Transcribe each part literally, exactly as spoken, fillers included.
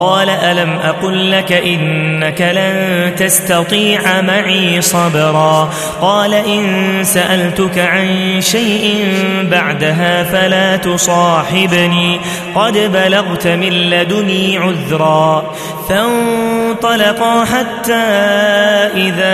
قال ألم أقل لك إنك لن تستطيع معي صبرا قال إن سألتك عن شيء بعدها فلا تصاحبني قد بلغت من لدني عذرا فانطلقا حتى إذا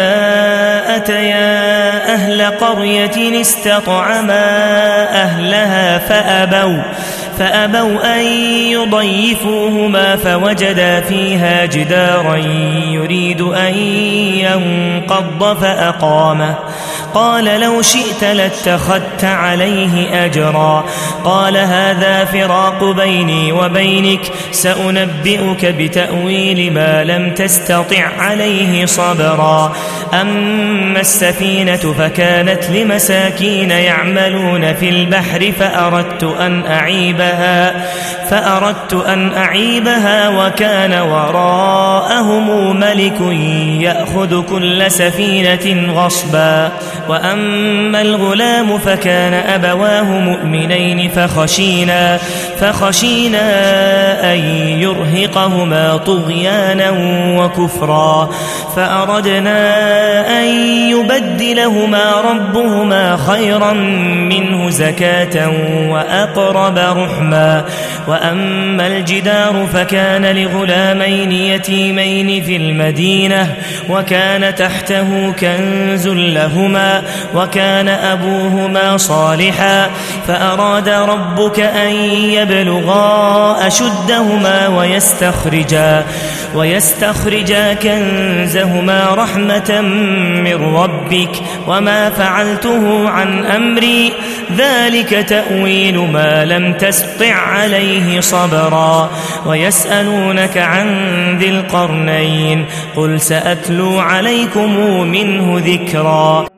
أتيا أهل قرية استطعما أهلها فأبوا فأبوا أن يضيفوهما فوجدا فيها جدارا يريد أن ينقض فأقامه قال لو شئت لاتخذت عليه أجرا قال هذا فراق بيني وبينك سأنبئك بتأويل ما لم تستطع عليه صبرا أما السفينة فكانت لمساكين يعملون في البحر فأردت أن أعيبها فأردت أن أعيبها وكان وراءهم ملك يأخذ كل سفينة غصبا وأما الغلام فكان أبواه مؤمنين فخشينا فخشينا أن يرهقهما طغيانا وكفرا فأردنا أن يبدلهما ربهما خيرا منه زكاة وأقرب رحما وأما الجدار فكان لغلامين يتيمين في المدينة وكان تحته كنز لهما وكان أبوهما صالحا فأراد ربك أن يبلغا أشدهما ويستخرجا ويستخرجا كنزهما رحمة من ربك وما فعلته عن أمري ذلك تأويل ما لم تستطع عليه صبرا ويسألونك عن ذي القرنين قل سأتلو عليكم منه ذكرا.